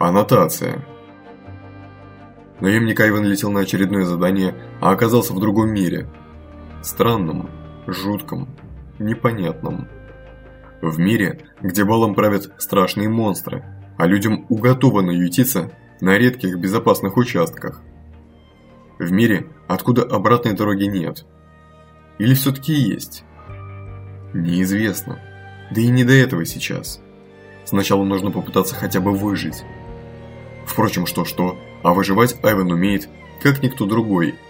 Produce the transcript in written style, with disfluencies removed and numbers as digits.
Аннотация. Наемник Айвен летел на очередное задание, а оказался в другом мире. Странном, жутком, непонятном. В мире, где балом правят страшные монстры, а людям уготовано ютиться на редких безопасных участках. В мире, откуда обратной дороги нет. Или все-таки есть? Неизвестно. Да и не до этого сейчас. Сначала нужно попытаться хотя бы выжить. Впрочем, что-что, а выживать Айвен умеет, как никто другой.